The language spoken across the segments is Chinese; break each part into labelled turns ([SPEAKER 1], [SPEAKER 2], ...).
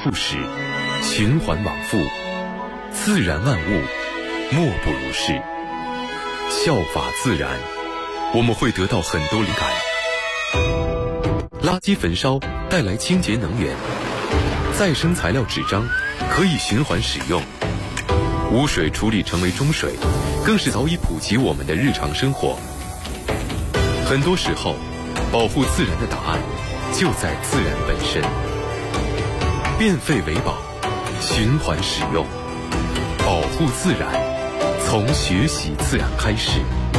[SPEAKER 1] 复始，循环往复，自然万物莫不如是。效法自然，我们会得到很多灵感。垃圾焚烧带来清洁能源，再生材料纸张可以循环使用，污水处理成为中水，更是早已普及我们的日常生活。很多时候，保护自然的答案就在自然本身。变废为宝，循环使用，保护自然，从学习自然开始。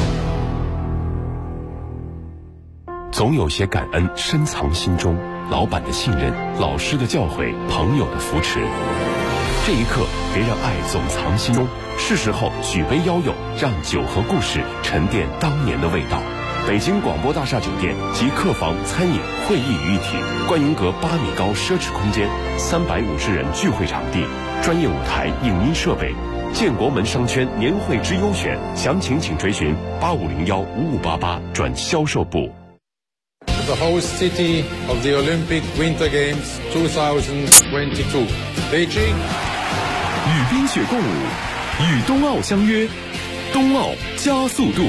[SPEAKER 2] 总有些感恩深藏心中，老板的信任，老师的教诲，朋友的扶持。这一刻，别让爱总藏心中，是时候举杯邀友，让酒和故事沉淀当年的味道。北京广播大厦酒店集客房、餐饮、会议于一体，观云阁8米高奢侈空间，350人聚会场地，专业舞台、影音设备。建国门商圈年会之优选，详情请追询85015588转销售部。
[SPEAKER 3] The host city of the Olympic Winter Games 2022, Beijing.
[SPEAKER 1] 与冰雪共舞，与冬奥相约，冬奥加速度。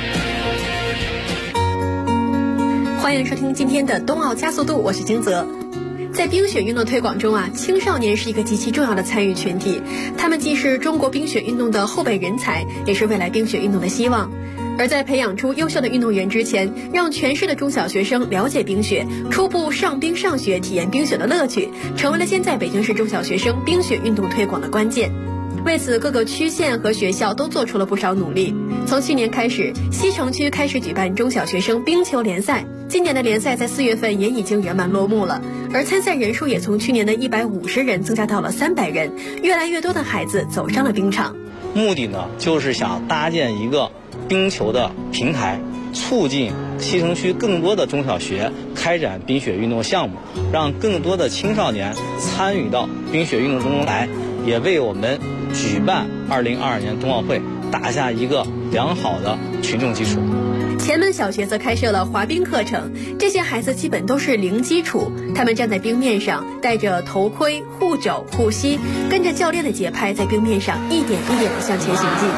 [SPEAKER 4] 欢迎收听今天的冬奥加速度，我是金泽。在冰雪运动推广中啊，青少年是一个极其重要的参与群体，他们既是中国冰雪运动的后备人才，也是未来冰雪运动的希望。而在培养出优秀的运动员之前，让全市的中小学生了解冰雪，初步上冰上雪，体验冰雪的乐趣，成为了现在北京市中小学生冰雪运动推广的关键。为此，各个区县和学校都做出了不少努力。从去年开始，西城区开始举办中小学生冰球联赛，今年的联赛在4月份也已经圆满落幕了，而参赛人数也从去年的150人增加到了300人，越来越多的孩子走上了冰场。
[SPEAKER 5] 目的呢，就是想搭建一个冰球的平台，促进西城区更多的中小学开展冰雪运动项目，让更多的青少年参与到冰雪运动中来，也为我们举办2022年冬奥会打下一个良好的群众基础。
[SPEAKER 4] 前门小学则开设了滑冰课程，这些孩子基本都是零基础，他们站在冰面上，戴着头盔、护肘、护膝，跟着教练的节拍，在冰面上一点一点地向前行进。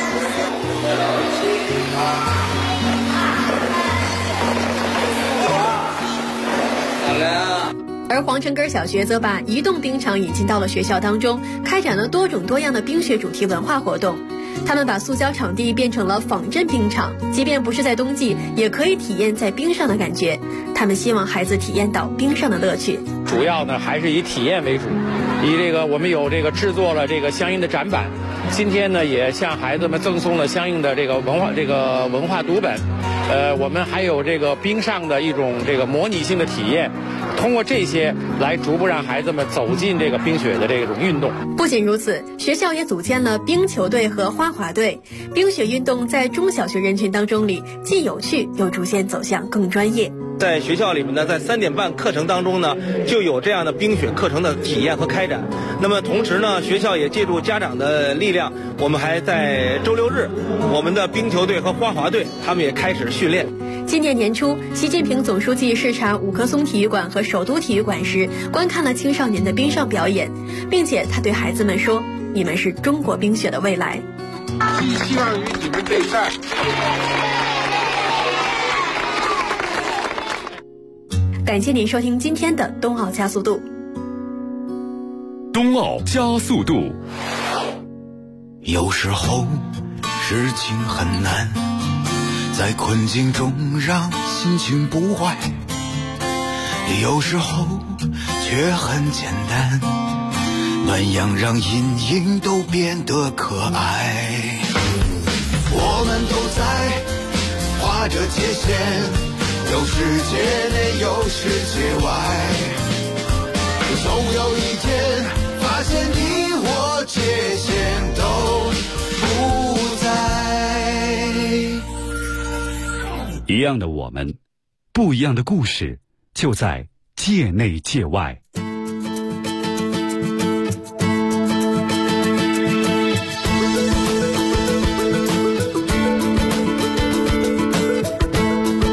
[SPEAKER 4] 而皇城根小学则把移动冰场引进到了学校当中，开展了多种多样的冰雪主题文化活动。他们把塑胶场地变成了仿真冰场，即便不是在冬季，也可以体验在冰上的感觉。他们希望孩子体验到冰上的乐趣。
[SPEAKER 6] 主要呢还是以体验为主，我们有制作了相应的展板，今天呢也向孩子们赠送了相应的文化读本。我们还有冰上的一种模拟性的体验，通过这些来逐步让孩子们走进冰雪的这种运动。
[SPEAKER 4] 不仅如此，学校也组建了冰球队和花滑队。冰雪运动在中小学人群当中里既有趣又逐渐走向更专业。
[SPEAKER 5] 在学校里面呢，在3点半课程当中呢，就有这样的冰雪课程的体验和开展。那么同时呢，学校也借助家长的力量，我们还在周6日，我们的冰球队和花滑队他们也开始训练。
[SPEAKER 4] 今年年初，习近平总书记视察五棵松体育馆和首都体育馆时，观看了青少年的冰上表演，并且他对孩子们说：“你们是中国冰雪的未来。”
[SPEAKER 3] 寄希望于你们这一代。
[SPEAKER 4] 感谢您收听今天的冬奥加速度。
[SPEAKER 1] 冬奥加速度。
[SPEAKER 7] 有时候事情很难，在困境中让心情不坏，有时候却很简单，暖阳让阴影都变得可爱。我们都在画着界限，有世界内有世界外，总有一天发现你我界限都不在。
[SPEAKER 8] 一样的我们，不一样的故事，就在界内界外。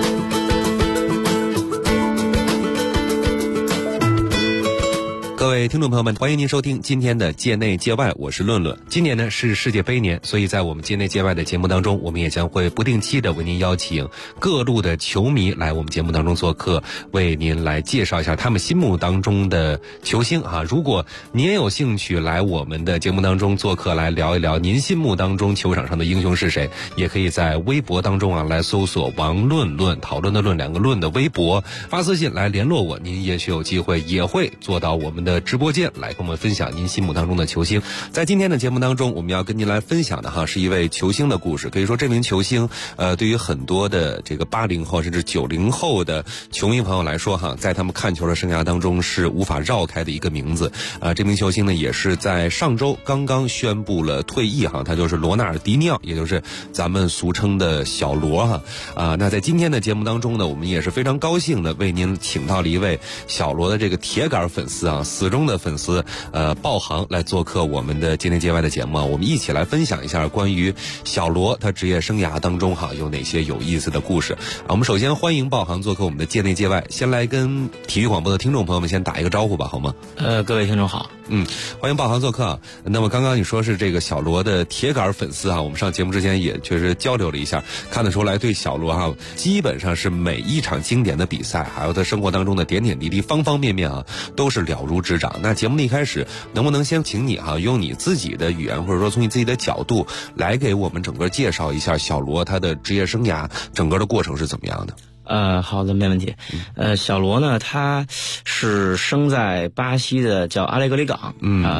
[SPEAKER 9] 各位听听众朋友们，欢迎您收听今天的界内界外，我是论论。今年呢是世界杯年，所以在我们界内界外的节目当中，我们也将会不定期的为您邀请各路的球迷来我们节目当中做客，为您来介绍一下他们心目当中的球星啊。如果您也有兴趣来我们的节目当中做客，来聊一聊您心目当中球场上的英雄是谁，也可以在微博当中啊来搜索王论论，讨论的论两个论的微博，发私信来联络我，您也许有机会也会做到我们的直播间来跟我们分享您心目当中的球星。在今天的节目当中，我们要跟您来分享的是一位球星的故事。可以说这名球星对于很多的这个80后甚至90后的球迷朋友来说在他们看球的生涯当中是无法绕开的一个名字。这名球星呢也是在上周刚刚宣布了退役他就是罗纳尔迪尼奥，也就是咱们俗称的小罗那在今天的节目当中呢，我们也是非常高兴的为您请到了一位小罗的这个铁杆粉丝死忠的粉丝鲍航来做客我们的界内界外的节目我们一起来分享一下关于小罗他职业生涯当中有哪些有意思的故事我们首先欢迎鲍航做客我们的界内界外，先来跟体育广播的听众朋友们先打一个招呼吧，好吗？
[SPEAKER 5] 各位听众好。
[SPEAKER 9] 欢迎鲍航做客那么刚刚你说是这个小罗的铁杆粉丝我们上节目之前也确实交流了一下，看得出来对小罗基本上是每一场经典的比赛，还有他生活当中的点点滴滴方方面面都是了如指掌。那节目的一开始，能不能先请你用你自己的语言，或者说从你自己的角度来给我们整个介绍一下小罗他的职业生涯整个的过程是怎么样的？
[SPEAKER 5] 好的，没问题。小罗呢，他是生在巴西的叫阿雷格里港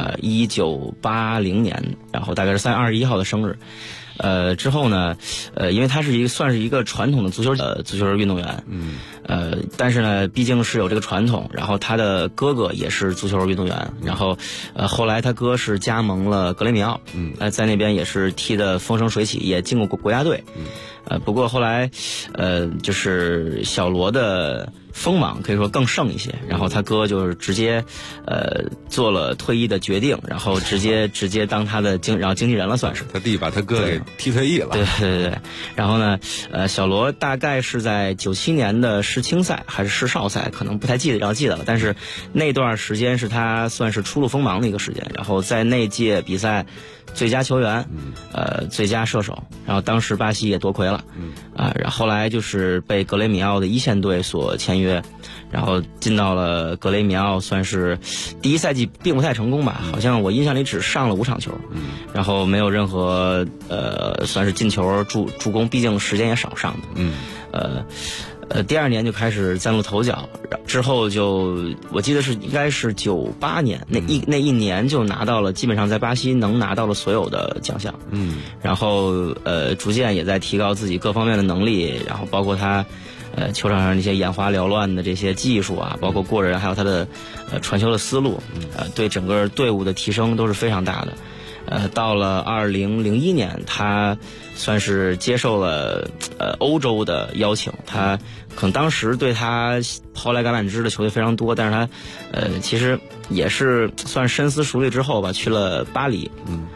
[SPEAKER 5] ，1980年，然后大概是3月21号的生日。之后呢，因为他是算是一个传统的足球运动员，但是呢，毕竟是有这个传统，然后他的哥哥也是足球运动员，然后后来他哥是加盟了格雷米奥，在那边也是踢得风生水起，也进过国家队，不过后来就是小罗的锋芒可以说更盛一些，然后他哥就是直接做了退役的决定，然后直接当他的经纪人了，算是
[SPEAKER 9] 他弟把他哥给踢退役了。
[SPEAKER 5] 对。然后呢小罗大概是在97年的世青赛还是世少赛，可能不太记得了，但是那段时间是他算是初露锋芒的一个时间，然后在那届比赛最佳球员最佳射手，然后当时巴西也夺魁了然后后来就是被格雷米奥的一线队所签约，然后进到了格雷米奥，算是第一赛季并不太成功吧，好像我印象里只上了5场球然后没有任何算是进球助攻，毕竟时间也少上的第2年就开始崭露头角，之后就我记得应该是98年那一年就拿到了，基本上在巴西能拿到了所有的奖项然后逐渐也在提高自己各方面的能力，然后包括他球场上那些眼花缭乱的这些技术包括过人，还有他的传球的思路对整个队伍的提升都是非常大的。到了2001年，他算是接受了欧洲的邀请，他可能当时对他抛来橄榄枝的球队非常多，但是他其实也是算深思熟虑之后吧，去了巴黎。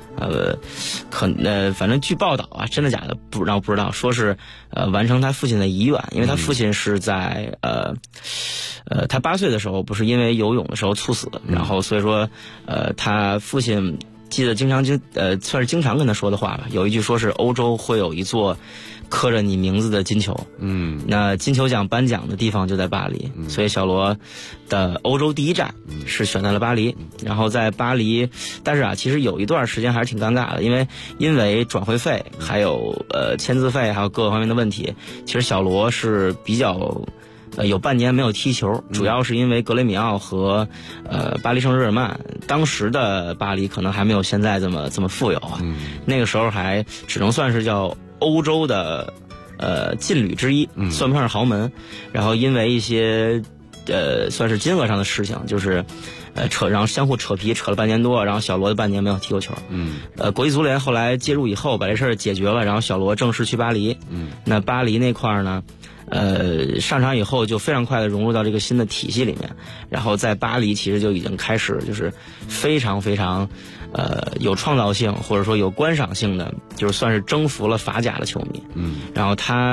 [SPEAKER 5] 反正据报道真的假的不知道，说是完成他父亲的遗愿，因为他父亲是在他8岁的时候不是因为游泳的时候猝死，然后所以说他父亲记得算是经常跟他说的话吧，有一句说是欧洲会有一座刻着你名字的金球，那金球奖颁奖的地方就在巴黎，所以小罗的欧洲第一站是选在了巴黎，然后在巴黎，但是其实有一段时间还是挺尴尬的，因为转会费还有签字费还有各个方面的问题，其实小罗是比较有半年没有踢球，主要是因为格雷米奥和巴黎圣日耳曼，当时的巴黎可能还没有现在这么富有那个时候还只能算是叫欧洲的劲旅之一，算不上是豪门，然后因为一些算是金额上的事情，就是然后相互扯皮扯了半年多，然后小罗的半年没有踢过球。国际足联后来介入以后把这事儿解决了，然后小罗正式去巴黎。那巴黎那块呢，上场以后就非常快的融入到这个新的体系里面，然后在巴黎其实就已经开始就是非常非常有创造性或者说有观赏性的，就是算是征服了法甲的球迷。然后他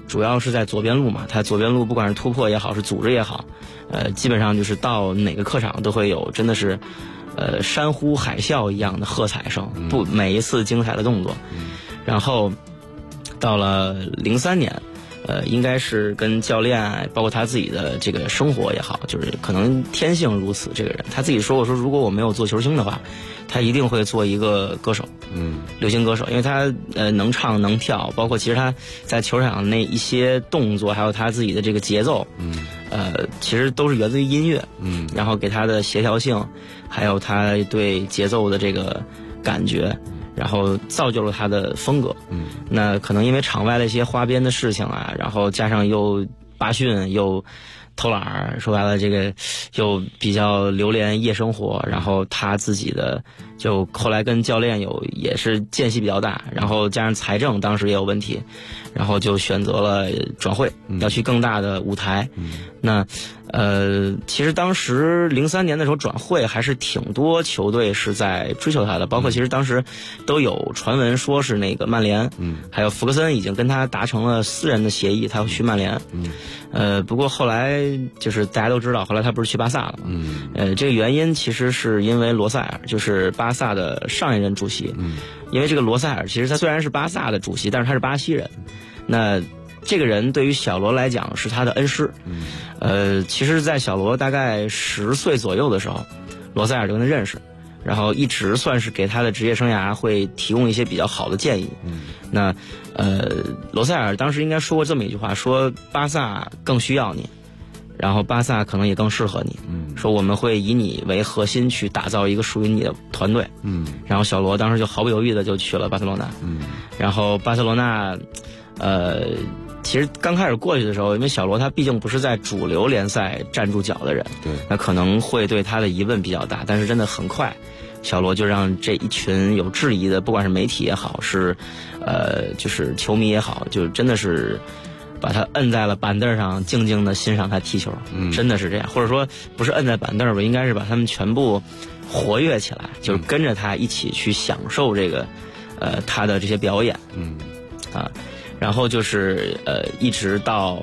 [SPEAKER 5] 主要是在左边路嘛，他左边路不管是突破也好，是组织也好，基本上就是到哪个客场都会有真的是山呼海啸一样的喝彩声，每一次精彩的动作。然后到了03年。应该是跟教练包括他自己的这个生活也好，就是可能天性如此。这个人他自己说过，说如果我没有做球星的话，他一定会做一个歌手，流行歌手，因为他能唱能跳，包括其实他在球场那一些动作，还有他自己的这个节奏，其实都是源自于音乐，然后给他的协调性，还有他对节奏的这个感觉。然后造就了他的风格，那可能因为场外的一些花边的事情啊，然后加上又罢训又偷懒儿，说白了这个又比较流连夜生活，然后他自己的就后来跟教练也是间隙比较大，然后加上财政当时也有问题，然后就选择了转会，要去更大的舞台。那其实当时03年的时候转会还是挺多球队是在追求他的，包括其实当时都有传闻说是那个曼联，还有福克森已经跟他达成了私人的协议，他要去曼联。不过后来就是大家都知道，后来他不是去巴萨了嘛。这个原因其实是因为罗塞尔，就是巴萨的上一任主席。因为这个罗塞尔其实他虽然是巴萨的主席，但是他是巴西人。那这个人对于小罗来讲是他的恩师。其实在小罗大概10岁左右的时候，罗塞尔就跟他认识，然后一直算是给他的职业生涯会提供一些比较好的建议。那罗塞尔当时应该说过这么一句话，说巴萨更需要你，然后巴萨可能也更适合你，说我们会以你为核心去打造一个属于你的团队。然后小罗当时就毫不犹豫的就去了巴塞罗那。然后巴塞罗那其实刚开始过去的时候，因为小罗他毕竟不是在主流联赛站住脚的人，对，那可能会对他的疑问比较大。但是真的很快，小罗就让这一群有质疑的，不管是媒体也好，是就是球迷也好，就真的是把他摁在了板凳上，静静的欣赏他踢球。真的是这样，或者说不是摁在板凳吧，应该是把他们全部活跃起来，就是跟着他一起去享受这个他的这些表演。然后就是一直到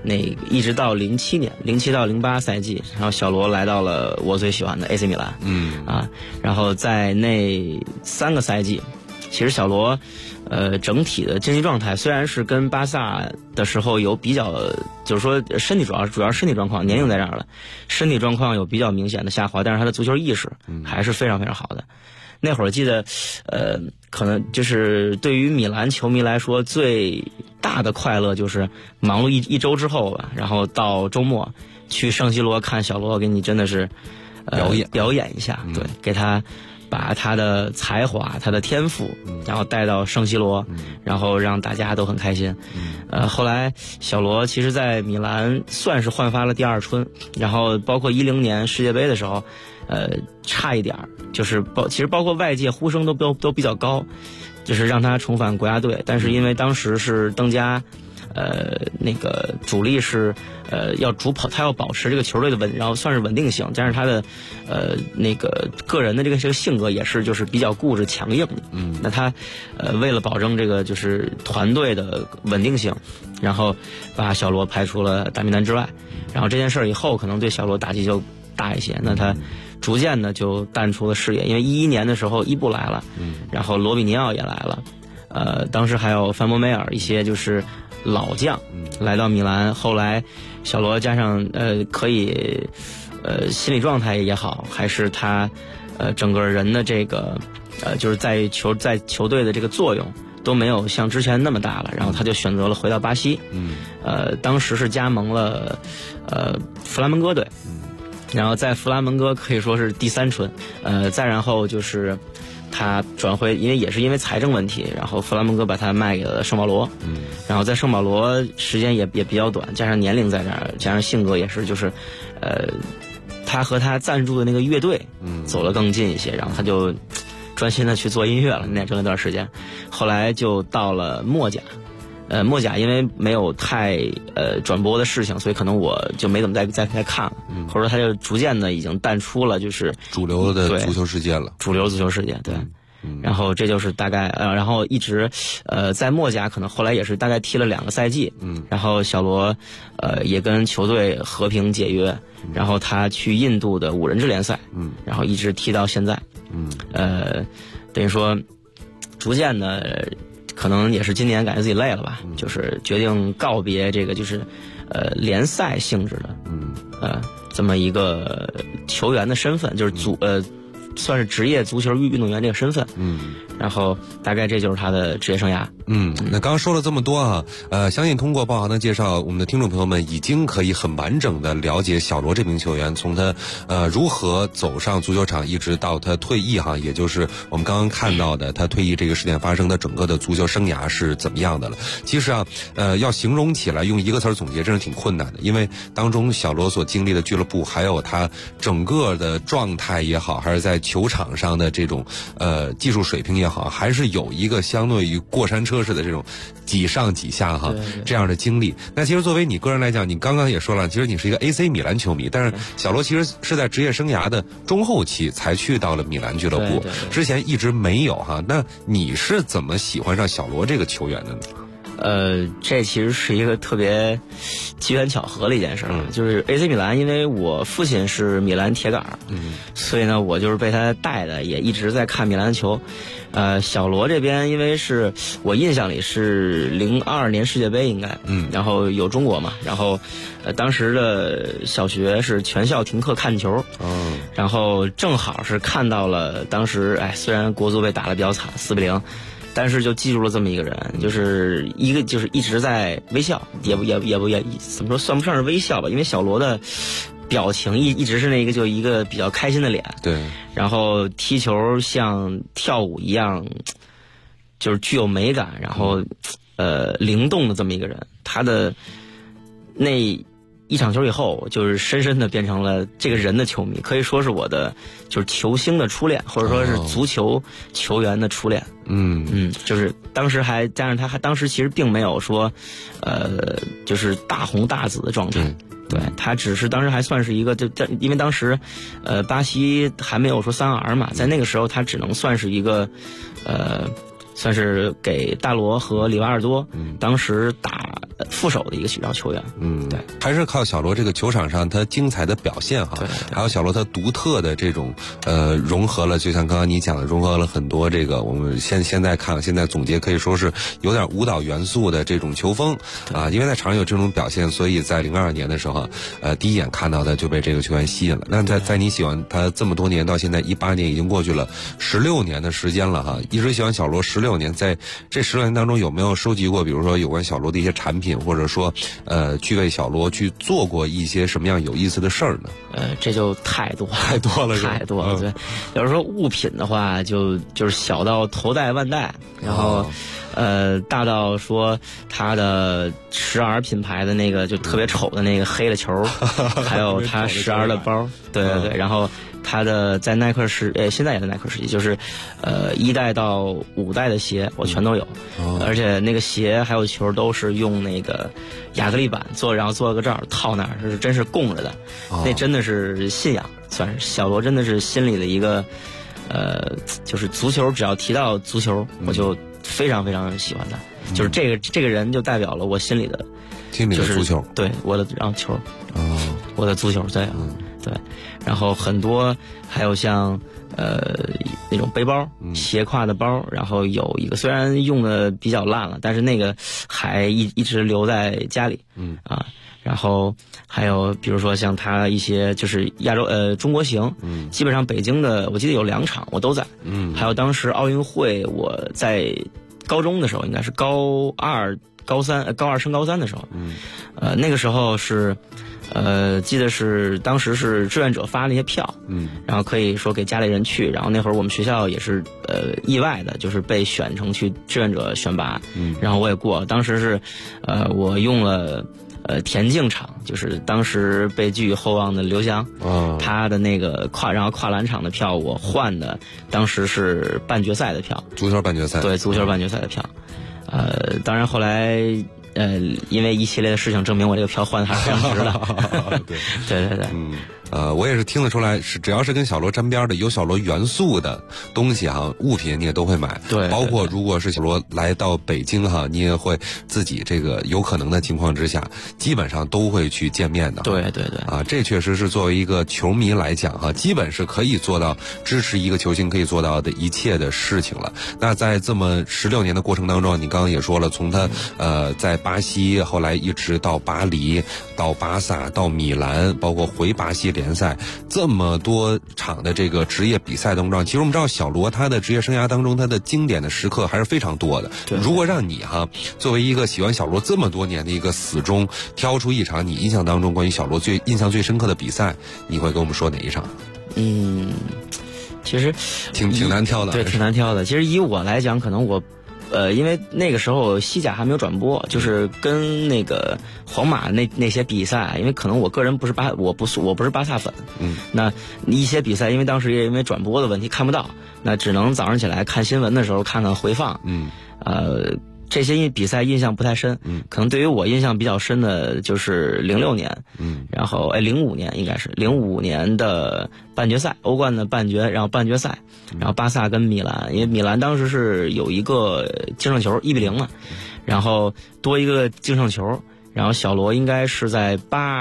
[SPEAKER 5] 07年，07到08赛季，然后小罗来到了我最喜欢的 AC 米兰。然后在那3个赛季，其实小罗整体的竞技状态虽然是跟巴萨的时候有比较，就是说身体主要身体状况，年龄在这儿了，身体状况有比较明显的下滑，但是他的足球意识还是非常非常好的。那会儿记得可能就是对于米兰球迷来说最大的快乐就是忙碌一周之后吧，然后到周末去圣西罗看小罗给你真的是表演一下。对，给他把他的才华他的天赋然后带到圣西罗，然后让大家都很开心。后来小罗其实在米兰算是焕发了第二春，然后包括10年世界杯的时候差一点就是其实包括外界呼声都比较高，就是让他重返国家队，但是因为当时是登加那个主力是要主跑，他要保持这个球队的然后算是稳定性，加上他的那个个人的这个性格也是就是比较固执强硬。那他为了保证这个就是团队的稳定性，然后把小罗排除了大名单之外。然后这件事以后可能对小罗打击就大一些，那他逐渐的就淡出了视野。因为11年的时候伊布来了，然后罗比尼奥也来了，当时还有范博梅尔一些就是老将来到米兰。后来小罗加上可以心理状态也好，还是他整个人的这个就是在球队的这个作用都没有像之前那么大了，然后他就选择了回到巴西。当时是加盟了弗拉门戈队，然后在弗拉门戈可以说是第3春。再然后就是他转会，因为也是因为财政问题，然后弗拉门戈把他卖给了圣保罗。然后在圣保罗时间也比较短，加上年龄在这儿，加上性格也是就是他和他赞助的那个乐队走了更近一些，然后他就专心的去做音乐了那段时间。后来就到了墨甲。墨甲因为没有太转播的事情，所以可能我就没怎么再看了，或者说他就逐渐的已经淡出了就是
[SPEAKER 10] 主流的足球世界了。
[SPEAKER 5] 主流足球世界，对。 然后这就是大概然后一直在墨甲可能后来也是大概踢了2个赛季，然后小罗也跟球队和平解约，然后他去印度的5人制联赛，然后一直踢到现在，等于说逐渐的可能也是今年感觉自己累了吧，就是决定告别这个就是联赛性质的这么一个球员的身份，就是算是职业足球运动员这个身份，然后大概这就是他的职业生涯。
[SPEAKER 9] 那刚刚说了这么多啊，相信通过鲍航的介绍，我们的听众朋友们已经可以很完整的了解小罗这名球员，从他如何走上足球场，一直到他退役哈，也就是我们刚刚看到的他退役这个事件发生的整个的足球生涯是怎么样的了。其实啊，要形容起来用一个词总结真是挺困难的，因为当中小罗所经历的俱乐部，还有他整个的状态也好，还是在球场上的这种技术水平也好，还是有一个相对于过山车式的这种几上几下哈这样的经历。那其实作为你个人来讲，你刚刚也说了，其实你是一个 AC 米兰球迷，但是小罗其实是在职业生涯的中后期才去到了米兰俱乐部，之前一直没有哈。那你是怎么喜欢上小罗这个球员的呢？
[SPEAKER 5] 这其实是一个特别机缘巧合的一件事，就是 AC 米兰，因为我父亲是米兰铁杆，所以呢，我就是被他带的，也一直在看米兰球。小罗这边，因为是我印象里是02年世界杯应该，然后有中国嘛，然后当时的小学是全校停课看球，然后正好是看到了当时虽然国足被打得比较惨4-0。但是就记住了这么一个人，就是一直在微笑，也怎么说算不上是微笑吧，因为小罗的表情一直是那个就一个比较开心的脸，对，然后踢球像跳舞一样，就是具有美感，然后灵动的这么一个人。他的那一场球以后，就是深深的变成了这个人的球迷，可以说是我的就是球星的初恋，或者说是足球球员的初恋。就是当时还加上他当时其实并没有说就是大红大紫的状态。对，他只是当时还算是一个因为当时巴西还没有说3R 嘛，在那个时候他只能算是一个算是给大罗和里瓦尔多当时打副手的一个许多球员。对，
[SPEAKER 9] 还是靠小罗这个球场上他精彩的表现哈，还有小罗他独特的这种融合了，就像刚刚你讲的，融合了很多这个我们现在看现在总结可以说是有点舞蹈元素的这种球风啊，因为在场上有这种表现，所以在02年的时候第一眼看到的就被这个球员吸引了。那在你喜欢他这么多年，到现在18年已经过去了16年的时间了哈，一直喜欢小罗16年，在这16年当中有没有收集过比如说有关小罗的一些产品，或者说去为小罗去做过一些什么样有意思的事儿呢？
[SPEAKER 5] 这就太多了，
[SPEAKER 9] 太多了。
[SPEAKER 5] 对，要是说物品的话，就是小到头戴万代，然后大到说他的10R 品牌的那个就特别丑的那个黑的球，还有他10R 的包，对，然后他的在耐克现在也在耐克时期，就是1代到5代的鞋我全都有，而且那个鞋还有球都是用那个亚克力板做，然后做了个罩套那儿，是真是供着的，那真的是信仰，算是小罗真的是心里的一个就是足球，只要提到足球我就非常非常喜欢他，就是这个人就代表了我心里的
[SPEAKER 9] 足球，
[SPEAKER 5] 对，我的球，我的足球，对，对，然后很多还有像那种背包，斜挎的包，然后有一个虽然用的比较烂了，但是那个还一直留在家里，然后还有比如说像他一些就是中国行，基本上北京的我记得有2场我都在，还有当时奥运会我在高中的时候，应该是高二升高三的时候，那个时候是记得是当时是志愿者发那些票，然后可以说给家里人去，然后那会儿我们学校也是意外的就是被选成去志愿者选拔，然后我也过了，当时是我用了田径场，就是当时被寄予厚望的刘翔，他的那个跨栏场的票我换的当时是半决赛的票，
[SPEAKER 9] 足球半决赛，
[SPEAKER 5] 对，足球半决赛的票，当然后来因为一系列的事情证明我这个票换的还是非常值的。对，
[SPEAKER 9] 我也是听得出来，是只要是跟小罗沾边的、有小罗元素的东西哈，物品你也都会买。
[SPEAKER 5] 对，
[SPEAKER 9] 包括如果是小罗来到北京哈，你也会自己这个有可能的情况之下，基本上都会去见面的。
[SPEAKER 5] 对。
[SPEAKER 9] 啊，这确实是作为一个球迷来讲哈，基本是可以做到支持一个球星可以做到的一切的事情了。那在这么16年的过程当中，你刚刚也说了，从他在巴西，后来一直到巴黎，到巴萨，到米兰，包括回巴西联赛，这么多场的这个职业比赛当中，其实我们知道小罗他的职业生涯当中，他的经典的时刻还是非常多的。如果让你哈作为一个喜欢小罗这么多年的一个死忠，挑出一场你印象当中关于小罗印象最深刻的比赛，你会跟我们说哪一场？
[SPEAKER 5] 其实
[SPEAKER 9] 挺难挑的。
[SPEAKER 5] 对，挺难挑的。其实以我来讲，可能我因为那个时候西甲还没有转播，就是跟那个皇马那些比赛，因为可能我个人我不是巴萨粉，那一些比赛因为当时也因为转播的问题看不到，那只能早上起来看新闻的时候看看回放，这些比赛印象不太深，可能对于我印象比较深的就是06年，然后05年应该是05年的半决赛，欧冠的半决，然后半决赛，然后巴萨跟米兰，因为米兰当时是有一个净胜球1-0嘛，然后多一个净胜球，然后小罗应该是在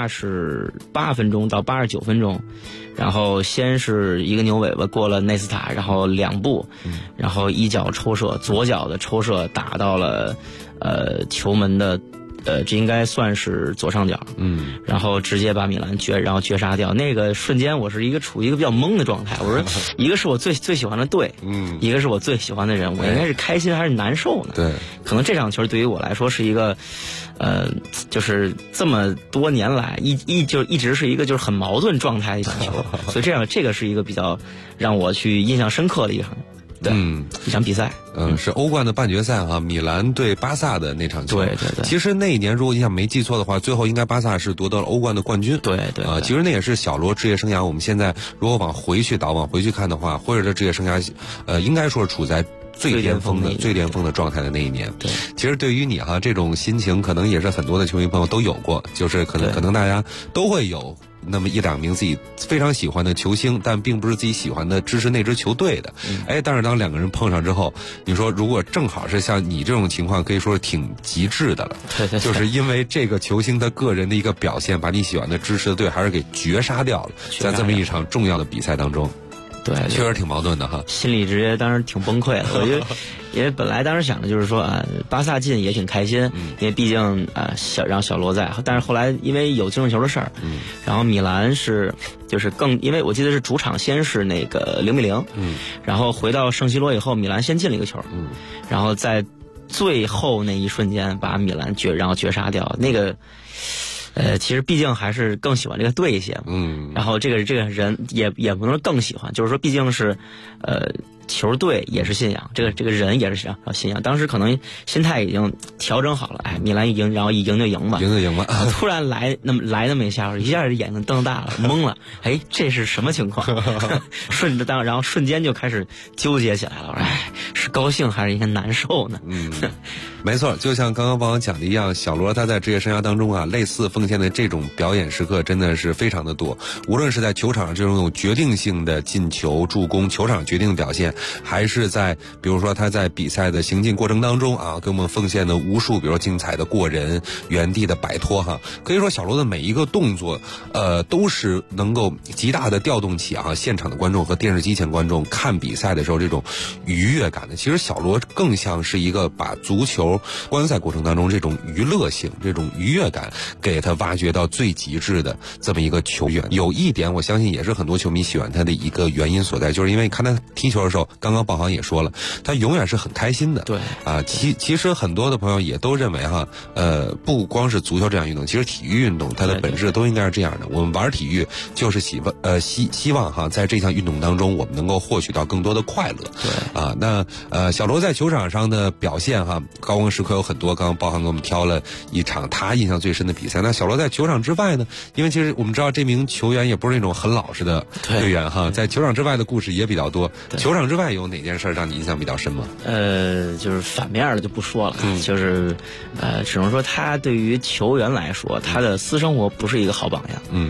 [SPEAKER 5] 88分钟到89分钟，然后先是一个牛尾巴过了内斯塔，然后2步，然后一脚抽射，左脚的抽射打到了球门的这应该算是左上角，然后直接把米兰绝杀掉。那个瞬间我是处于一个比较懵的状态，我说一个是我最喜欢的队，一个是我最喜欢的人，我应该是开心还是难受呢？
[SPEAKER 9] 对，可
[SPEAKER 5] 能这场球对于我来说是一个就是这么多年来一直是一个就是很矛盾状态的一场球，所以这个是一个比较让我去印象深刻的一场。对，一场比赛，
[SPEAKER 9] 是欧冠的半决赛哈，米兰对巴萨的那场球。
[SPEAKER 5] 对。
[SPEAKER 9] 其实那一年如果印象没记错的话，最后应该巴萨是夺得了欧冠的冠军。
[SPEAKER 5] 对。
[SPEAKER 9] 其实那也是小罗职业生涯，我们现在如果往回去看的话，或者这职业生涯，应该说是处在最巅峰的状态的那一年。
[SPEAKER 5] 对，
[SPEAKER 9] 其实对于你哈这种心情，可能也是很多的球迷朋友都有过，就是可能大家都会有那么1-2名自己非常喜欢的球星，但并不是自己喜欢的支持那支球队的。但是当2个人碰上之后，你说如果正好是像你这种情况，可以说是挺极致的了。
[SPEAKER 5] 对，
[SPEAKER 9] 就是因为这个球星他个人的一个表现，把你喜欢的支持的队还是给绝杀掉了，在这么一场重要的比赛当中。
[SPEAKER 5] 对，
[SPEAKER 9] 确实挺矛盾的哈，
[SPEAKER 5] 心里直接当时挺崩溃的。我觉得，因为本来当时想的就是说巴萨进也挺开心，因为毕竟让小罗在，但是后来因为有净胜球的事儿，然后米兰就是因为我记得是主场先是那个0-0，然后回到圣西罗以后，米兰先进了一个球，然后在最后那一瞬间把米兰然后绝杀掉，那个。其实毕竟还是更喜欢这个队一些，然后这个人也不能更喜欢，就是说毕竟是，球队也是信仰，这个人也是信仰。当时可能心态已经调整好了，米兰赢，然后一赢就赢吧，突然来那么一下，一下眼睛瞪大了，懵了，这是什么情况？然后瞬间就开始纠结起来了，是高兴还是应该难受呢？
[SPEAKER 9] 没错，就像刚刚帮我讲的一样，小罗他在职业生涯当中类似奉献的这种表演时刻真的是非常的多，无论是在球场上这种决定性的进球助攻，球场决定的表现，还是在比如说他在比赛的行进过程当中给我们奉献的无数比如说精彩的过人，原地的摆脱可以说小罗的每一个动作都是能够极大的调动起现场的观众和电视机前观众看比赛的时候这种愉悦感的。其实小罗更像是一个把足球观赛过程当中这种娱乐性，这种愉悦感给他挖掘到最极致的这么一个球员。有一点我相信也是很多球迷喜欢他的一个原因所在，就是因为看他踢球的时候，刚刚鲍航也说了，他永远是很开心的。
[SPEAKER 5] 对
[SPEAKER 9] 其实很多的朋友也都认为不光是足球这样运动，其实体育运动它的本质都应该是这样的。我们玩体育就是希望在这项运动当中我们能够获取到更多的快乐。
[SPEAKER 5] 对
[SPEAKER 9] 那小罗在球场上的表现高光时刻有很多，刚刚鲍航给我们挑了一场他印象最深的比赛。那小罗在球场之外呢，因为其实我们知道这名球员也不是那种很老实的队员在球场之外的故事也比较多。球场之外有哪件事让你印象比较深吗？
[SPEAKER 5] 就是反面的就不说了，就是只能说他对于球员来说，他的私生活不是一个好榜样。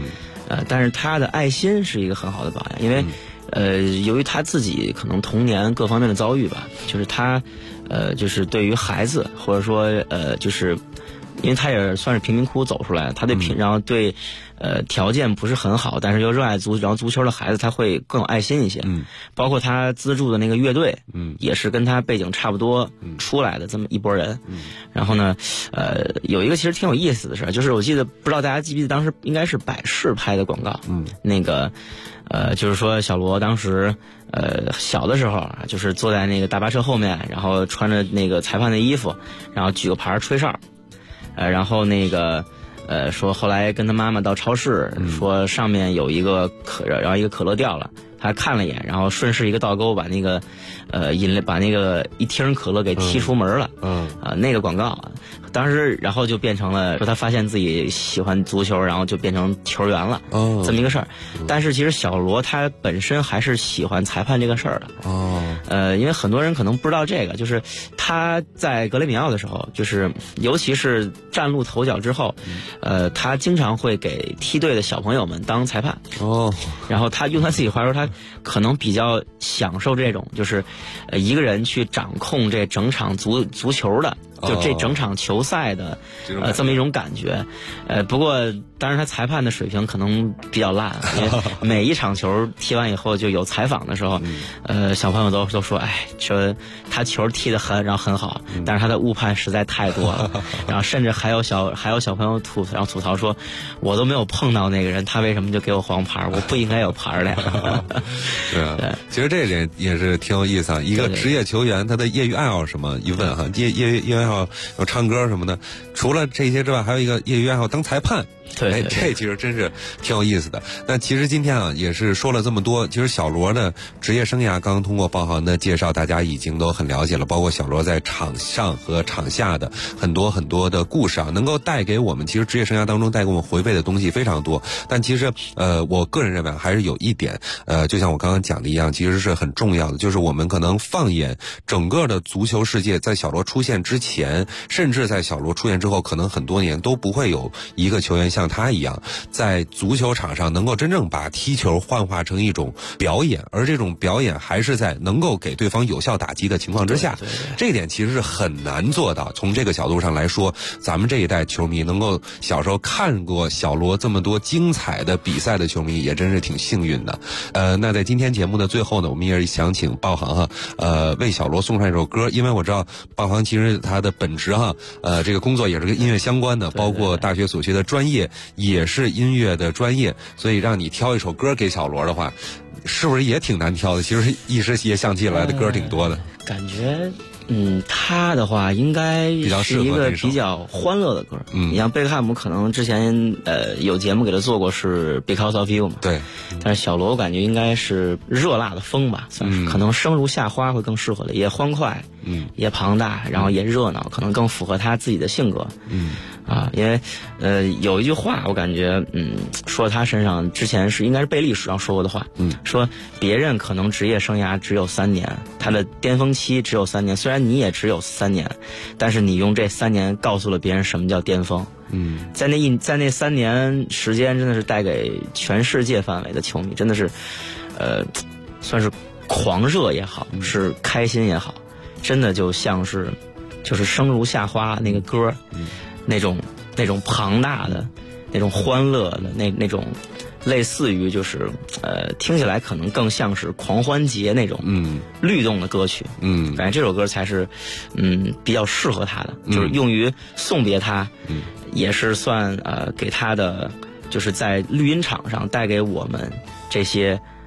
[SPEAKER 10] 但是他的爱心是一个很好的榜样，因为由于他自己可能童年各方面的遭遇吧，就是他就是对于孩子或者说就是因为他也算是贫民窟走出来的，他对然后对条件不是很好，但是又热爱然后足球的孩子他会更有爱心一些。包括他资助的那个乐队，也是跟他背景差不多出来的这么一拨人。然后呢，有一个其实挺有意思的事儿，就是我记得不知道大家记不记得当时应该是百事拍的广告，那个就是说小罗当时小的时候啊，就是坐在那个大巴车后面，然后穿着那个裁判的衣服，然后举个牌吹哨，然后那个说后来跟他妈妈到超市，说上面有一个然后一个可乐掉了，他看了一眼，然后顺势一个倒钩把那个把那个一听可乐给踢出门了。那个广告当时然后就变成了说他发现自己喜欢足球，然后就变成球员了，这么一个事儿。但是其实小罗他本身还是喜欢裁判这个事儿的。因为很多人可能不知道这个，就是他在格雷米奥的时候，就是尤其是崭露头角之后，他经常会给梯队的小朋友们当裁判。然后他用他自己话说，他可能比较享受这种就是一个人去掌控这整场足球的。就这整场球赛的这么一种感觉。不过当然他裁判的水平可能比较烂，因为每一场球踢完以后就有采访的时候，小朋友都说，哎，说他球踢得很好，但是他的误判实在太多了。然后甚至还有小朋友吐槽说，我都没有碰到那个人，他为什么就给我黄牌？我不应该有牌的。
[SPEAKER 9] 是啊，其实这点也是挺有意思啊。一个职业球员他的业余爱好什么？一问哈，业余爱好有唱歌什么的，除了这些之外，还有一个业余爱好当裁判。
[SPEAKER 10] 对，
[SPEAKER 9] 这其实真是挺有意思的。那其实今天啊，也是说了这么多。其实小罗的职业生涯，刚刚通过鲍航的介绍，大家已经都很了解了。包括小罗在场上和场下的很多的故事啊，能够带给我们，其实职业生涯当中带给我们回味的东西非常多。但其实我个人认为还是有一点，就像我刚刚讲的一样，其实是很重要的，就是我们可能放眼整个的足球世界，在小罗出现之前，甚至在小罗出现之后，可能很多年都不会有一个球员像他一样，在足球场上能够真正把踢球幻化成一种表演，而这种表演还是在能够给对方有效打击的情况之下。这一点其实是很难做到。从这个角度上来说，咱们这一代球迷能够小时候看过小罗这么多精彩的比赛的球迷，也真是挺幸运的。那在今天节目的最后呢，我们也是想请鲍航哈，为小罗送上一首歌，因为我知道鲍航其实他的本职哈，这个工作也是跟音乐相关的，包括大学所学的专业也是音乐的专业，所以让你挑一首歌给小罗的话，是不是也挺难挑的？其实一时也想起来的歌挺多的。
[SPEAKER 10] 感觉他的话应该是一个比较欢乐的歌。你像贝克汉姆可能之前有节目给他做过是 Because of You 嘛，
[SPEAKER 9] 对。
[SPEAKER 10] 但是小罗我感觉应该是热辣的风吧，算是可能生如夏花会更适合的，也欢快，也庞大，然后也热闹，可能更符合他自己的性格。因为有一句话我感觉说他身上之前是应该是贝利史上说过的话，说别人可能职业生涯只有3年，他的巅峰期只有3年，虽然你也只有3年，但是你用这3年告诉了别人什么叫巅峰。在那3年时间，真的是带给全世界范围的球迷，真的是算是狂热也好，是开心也好，真的就像是就是生如夏花那个歌，那种庞大的那种欢乐的那种类似于就是听起来可能更像是狂欢节那种律动的歌曲。感觉这首歌才是比较适合他的，就是用于送别他，也是算给他的就是在绿茵场上带给我们这些